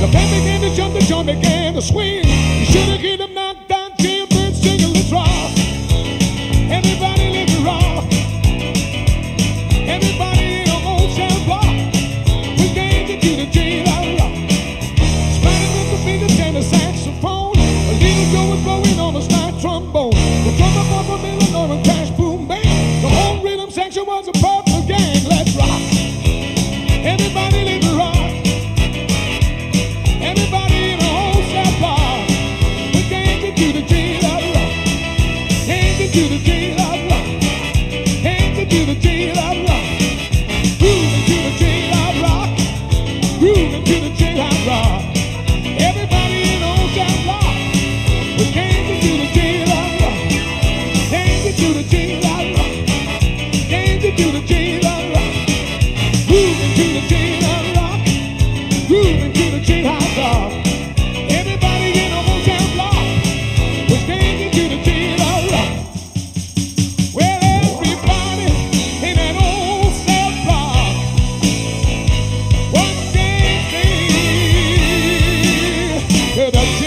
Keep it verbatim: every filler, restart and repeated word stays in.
The band began to jump, the joint began to swing. You should have hit them knocked down, jailbird singing, let's rock. Everybody let's rock. Everybody in a old South block. We dancing to the jail rock. Spinning with the fingers and the saxophone. A little Joe was blowing on a slide trombone. The drummer boy from Illinois and crash boom bang. The whole rhythm section was a purple gang. Let's rock. Everybody let's rock. Everybody in a whole South block. We dancing to the jail rock. Dancing to the jail rock. Dancing to the jail rock. Grooving to the jail rock. Grooving to the jail rock. Everybody in a whole South block. We dancing to the jail rock. Dancing to the jail rock. Dancing to the jail rock. Grooving to the jail rock. Grooving to the jail rock. Everybody in a whole South block. We dancing to the jail rock. Well, everybody in that old South block was dancing to the jail.